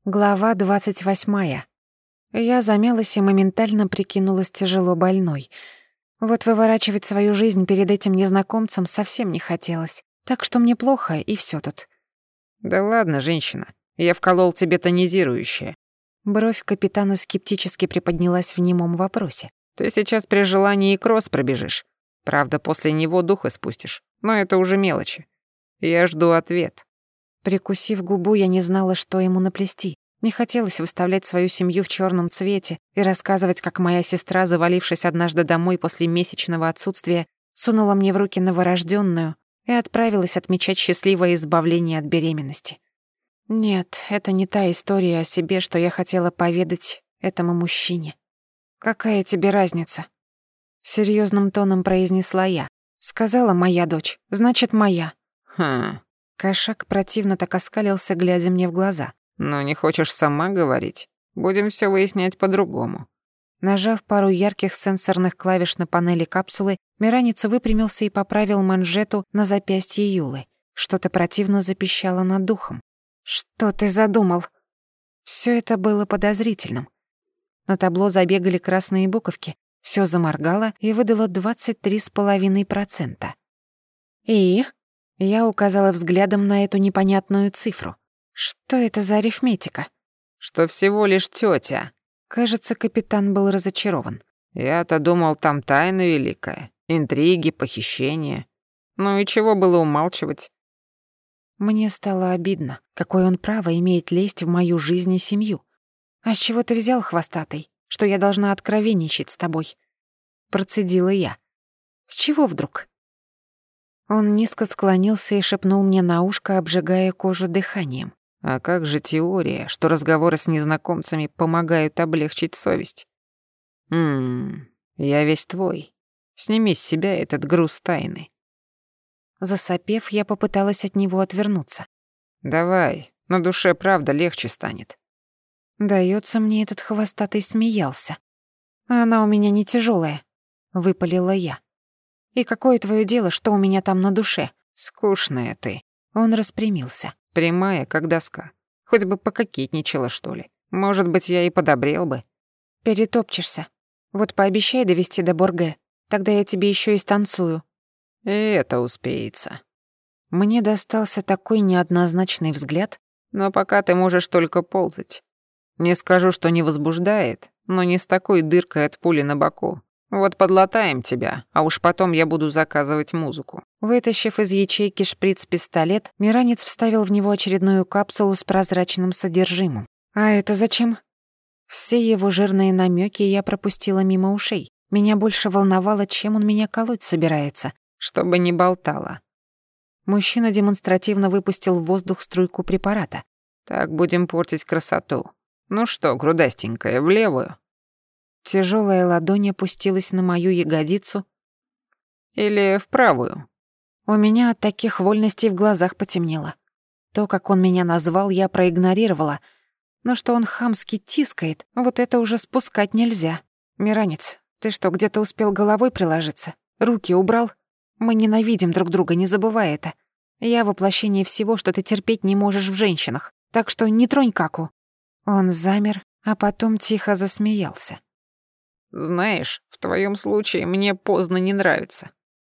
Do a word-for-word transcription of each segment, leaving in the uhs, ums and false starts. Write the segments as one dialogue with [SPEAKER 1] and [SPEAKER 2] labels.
[SPEAKER 1] Глава двадцать восьмая. Я замялась и моментально прикинулась тяжело больной. Вот выворачивать свою жизнь перед этим незнакомцем совсем не хотелось. Так что мне плохо, и всё тут.
[SPEAKER 2] Да ладно, женщина, я вколол тебе тонизирующее.
[SPEAKER 1] Бровь капитана скептически приподнялась в немом вопросе.
[SPEAKER 2] Ты сейчас при желании и кросс пробежишь. Правда, после него дух испустишь, но это уже мелочи. Я жду ответ.
[SPEAKER 1] Прикусив губу, я не знала, что ему наплести. Не хотелось выставлять свою семью в чёрном цвете и рассказывать, как моя сестра, завалившись однажды домой после месячного отсутствия, сунула мне в руки новорождённую и отправилась отмечать счастливое избавление от беременности. Нет, это не та история о себе, что я хотела поведать этому мужчине. «Какая тебе разница?» Серьёзным тоном произнесла я. Сказала «моя дочь», значит «моя».
[SPEAKER 2] Хм...
[SPEAKER 1] Кошак противно так оскалился, глядя мне в глаза.
[SPEAKER 2] «Ну, не хочешь сама говорить? Будем всё выяснять по-другому».
[SPEAKER 1] Нажав пару ярких сенсорных клавиш на панели капсулы, Миранец выпрямился и поправил манжету на запястье Юлы. Что-то противно запищало над духом. «Что ты задумал?» Всё это было подозрительным. На табло забегали красные буковки, всё заморгало и выдало двадцать три с половиной процента. «И?» Я указала взглядом на эту непонятную цифру. Что это за арифметика?
[SPEAKER 2] Что всего лишь тётя.
[SPEAKER 1] Кажется, капитан был разочарован.
[SPEAKER 2] Я-то думал, там тайна великая. Интриги, похищения. Ну и чего было умалчивать?
[SPEAKER 1] Мне стало обидно. Какое он право имеет лезть в мою жизнь и семью? А с чего ты взял, хвостатый, что я должна откровенничать с тобой? Процедила я. С чего вдруг? Он низко склонился и шепнул мне на ушко, обжигая кожу дыханием.
[SPEAKER 2] А как же теория, что разговоры с незнакомцами помогают облегчить совесть? Ммм, я весь твой. Сними с себя этот груз тайны.
[SPEAKER 1] Засопев, я попыталась от него отвернуться.
[SPEAKER 2] Давай, на душе правда легче станет.
[SPEAKER 1] Даётся мне этот хвостатый смеялся. Она у меня не тяжелая, выпалила я. И какое твое дело, что у меня там на душе?
[SPEAKER 2] Скучная ты.
[SPEAKER 1] Он распрямился.
[SPEAKER 2] Прямая, как доска. Хоть бы пококетничала, что ли. Может быть, я и подобрел бы.
[SPEAKER 1] Перетопчешься. Вот пообещай довести до Борге. Тогда я тебе еще и станцую.
[SPEAKER 2] И это успеется.
[SPEAKER 1] Мне достался такой неоднозначный взгляд.
[SPEAKER 2] Но пока ты можешь только ползать. Не скажу, что не возбуждает, но не с такой дыркой от пули на боку. Вот подлатаем тебя, а уж потом я буду заказывать музыку».
[SPEAKER 1] Вытащив из ячейки шприц-пистолет, Миранец вставил в него очередную капсулу с прозрачным содержимым. «А это зачем?» Все его жирные намеки я пропустила мимо ушей. Меня больше волновало, чем он меня колоть собирается.
[SPEAKER 2] «Чтобы не болтала».
[SPEAKER 1] Мужчина демонстративно выпустил в воздух струйку препарата.
[SPEAKER 2] «Так будем портить красоту. Ну что, грудастенькая, в левую?»
[SPEAKER 1] Тяжелая ладонь опустилась на мою ягодицу.
[SPEAKER 2] «Или в правую?»
[SPEAKER 1] У меня от таких вольностей в глазах потемнело. То, как он меня назвал, я проигнорировала. Но что он хамски тискает, вот это уже спускать нельзя. Миранец, ты что, где-то успел головой приложиться? Руки убрал? Мы ненавидим друг друга, не забывай это. Я воплощение всего, что ты терпеть не можешь в женщинах. Так что не тронь Каку». Он замер, а потом тихо засмеялся.
[SPEAKER 2] «Знаешь, в твоем случае мне поздно не нравится.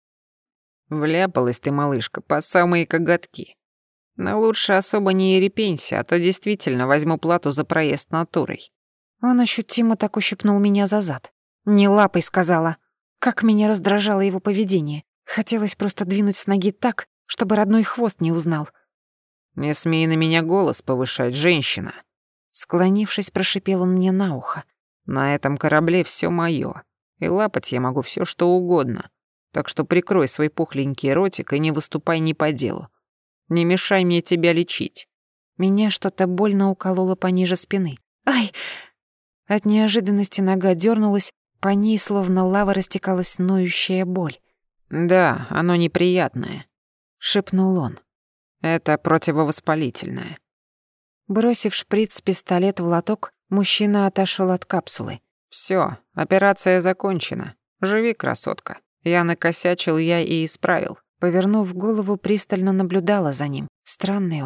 [SPEAKER 2] Вляпалась ты, малышка, по самые коготки. Но лучше особо не ерепенься, а то действительно возьму плату за проезд натурой».
[SPEAKER 1] Он ощутимо так ущипнул меня за зад. «Не лапой», — сказала. Как меня раздражало его поведение. Хотелось просто двинуть с ноги так, чтобы родной хвост не узнал.
[SPEAKER 2] «Не смей на меня голос повышать, женщина».
[SPEAKER 1] Склонившись, прошипел он мне на ухо.
[SPEAKER 2] «На этом корабле всё моё, и лапать я могу всё что угодно. Так что прикрой свой пухленький ротик и не выступай ни по делу. Не мешай мне тебя лечить».
[SPEAKER 1] Меня что-то больно укололо пониже спины. «Ай!» От неожиданности нога дёрнулась, по ней словно лава растекалась ноющая боль.
[SPEAKER 2] «Да, оно неприятное», —
[SPEAKER 1] шепнул он.
[SPEAKER 2] «Это противовоспалительное».
[SPEAKER 1] Бросив шприц-пистолет в лоток, мужчина отошёл от капсулы.
[SPEAKER 2] «Всё, операция закончена. Живи, красотка. Я накосячил, я и исправил».
[SPEAKER 1] Повернув голову, пристально наблюдала за ним. Странный он.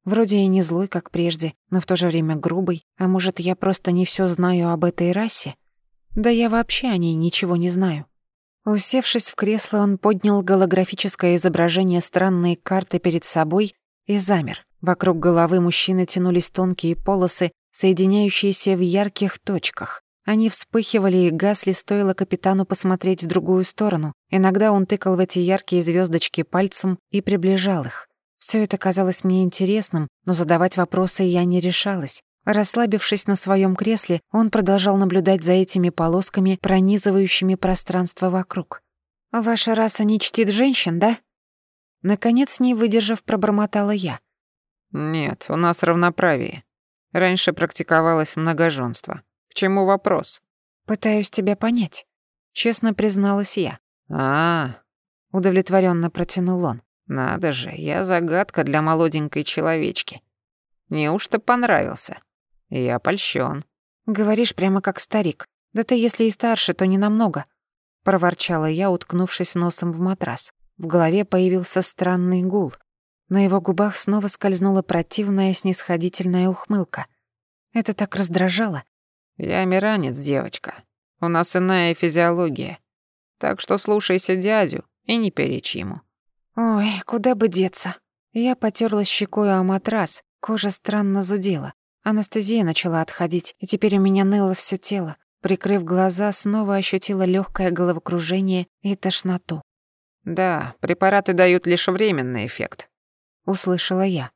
[SPEAKER 1] Вроде и не злой, как прежде, но в то же время грубый. А может, я просто не всё знаю об этой расе? Да я вообще о ней ничего не знаю. Усевшись в кресло, он поднял голографическое изображение странной карты перед собой и замер. Вокруг головы мужчины тянулись тонкие полосы, соединяющиеся в ярких точках. Они вспыхивали и гасли, стоило капитану посмотреть в другую сторону. Иногда он тыкал в эти яркие звёздочки пальцем и приближал их. Всё это казалось мне интересным, но задавать вопросы я не решалась. Расслабившись на своём кресле, он продолжал наблюдать за этими полосками, пронизывающими пространство вокруг. «Ваша раса не чтит женщин, да?» Наконец, не выдержав, пробормотала я.
[SPEAKER 2] «Нет, у нас равноправие. Раньше практиковалось многоженство. К чему вопрос?»
[SPEAKER 1] «Пытаюсь тебя понять», — честно призналась я.
[SPEAKER 2] «А,
[SPEAKER 1] удовлетворённо протянул он.
[SPEAKER 2] Надо же, я загадка для молоденькой человечки. Неужто понравился? Я польщён».
[SPEAKER 1] «Говоришь прямо как старик. Да ты, если и старше, то не намного», — проворчала я, уткнувшись носом в матрас. В голове появился странный гул. На его губах снова скользнула противная снисходительная ухмылка. Это так раздражало.
[SPEAKER 2] «Я миранец, девочка. У нас иная физиология. Так что слушайся дядю и не перечь ему».
[SPEAKER 1] Ой, куда бы деться. Я потёрлась щекой о матрас, кожа странно зудела. Анестезия начала отходить, и теперь у меня ныло всё тело. Прикрыв глаза, снова ощутила лёгкое головокружение и тошноту.
[SPEAKER 2] «Да, препараты дают лишь временный эффект», — услышала я.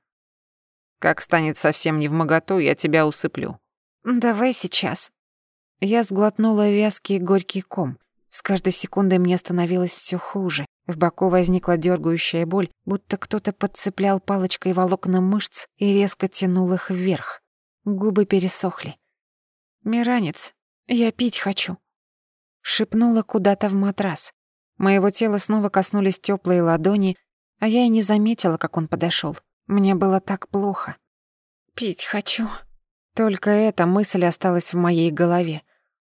[SPEAKER 2] «Как станет совсем невмоготу, я тебя усыплю».
[SPEAKER 1] «Давай сейчас». Я сглотнула вязкий горький ком. С каждой секундой мне становилось всё хуже. В боку возникла дёргающая боль, будто кто-то подцеплял палочкой волокна мышц и резко тянул их вверх. Губы пересохли. «Миранец, я пить хочу», — шепнула куда-то в матрас. Моего тела снова коснулись тёплые ладони, а я и не заметила, как он подошёл. Мне было так плохо. «Пить хочу». Только эта мысль осталась в моей голове.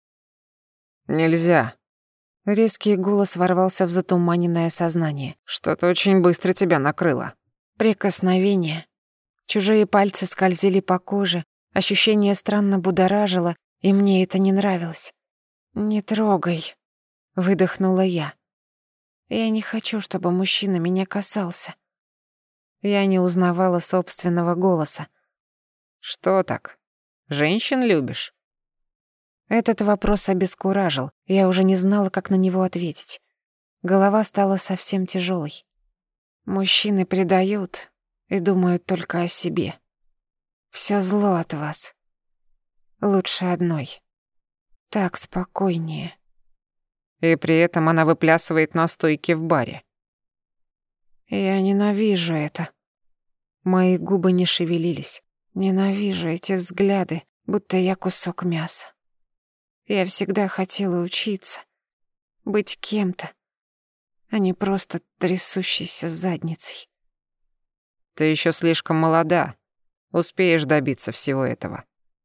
[SPEAKER 2] «Нельзя».
[SPEAKER 1] Резкий голос ворвался в затуманенное сознание.
[SPEAKER 2] «Что-то очень быстро тебя накрыло».
[SPEAKER 1] Прикосновение. Чужие пальцы скользили по коже, ощущение странно будоражило, и мне это не нравилось. «Не трогай», — выдохнула я. «Я не хочу, чтобы мужчина меня касался». Я не узнавала собственного голоса.
[SPEAKER 2] «Что так? Женщин любишь?»
[SPEAKER 1] Этот вопрос обескуражил. Я уже не знала, как на него ответить. Голова стала совсем тяжелой. Мужчины предают и думают только о себе. Всё зло от вас. Лучше одной. Так спокойнее.
[SPEAKER 2] И при этом она выплясывает на стойке в баре.
[SPEAKER 1] Я ненавижу это. Мои губы не шевелились. Ненавижу эти взгляды, будто я кусок мяса. Я всегда хотела учиться, быть кем-то, а не просто трясущейся задницей.
[SPEAKER 2] Ты ещё слишком молода. Успеешь добиться всего этого.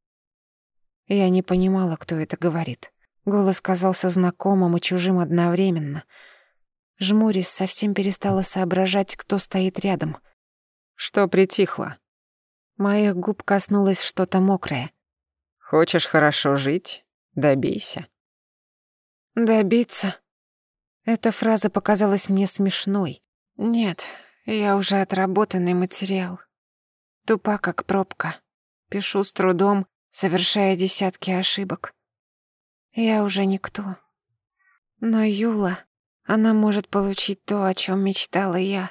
[SPEAKER 1] Я не понимала, кто это говорит. Голос казался знакомым и чужим одновременно. Жмурясь, совсем перестала соображать, кто стоит рядом.
[SPEAKER 2] Что притихло?
[SPEAKER 1] Моих губ коснулось что-то мокрое.
[SPEAKER 2] Хочешь хорошо жить? Добейся.
[SPEAKER 1] Добиться? Эта фраза показалась мне смешной. Нет, я уже отработанный материал. Тупа, как пробка. Пишу с трудом, совершая десятки ошибок. Я уже никто. Но Юла, она может получить то, о чем мечтала я.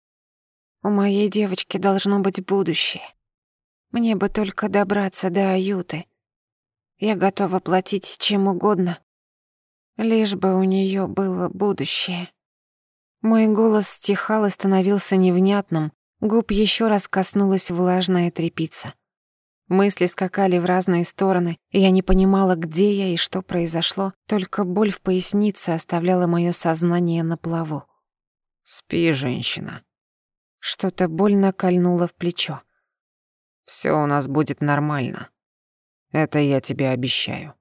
[SPEAKER 1] У моей девочки должно быть будущее. Мне бы только добраться до Аюты. Я готова платить чем угодно, лишь бы у неё было будущее. Мой голос стихал и становился невнятным, губ ещё раз коснулась влажная тряпица. Мысли скакали в разные стороны, и я не понимала, где я и что произошло, только боль в пояснице оставляла моё сознание на плаву.
[SPEAKER 2] Спи, женщина.
[SPEAKER 1] Что-то больно кольнуло в плечо.
[SPEAKER 2] Всё у нас будет нормально. Это я тебе обещаю.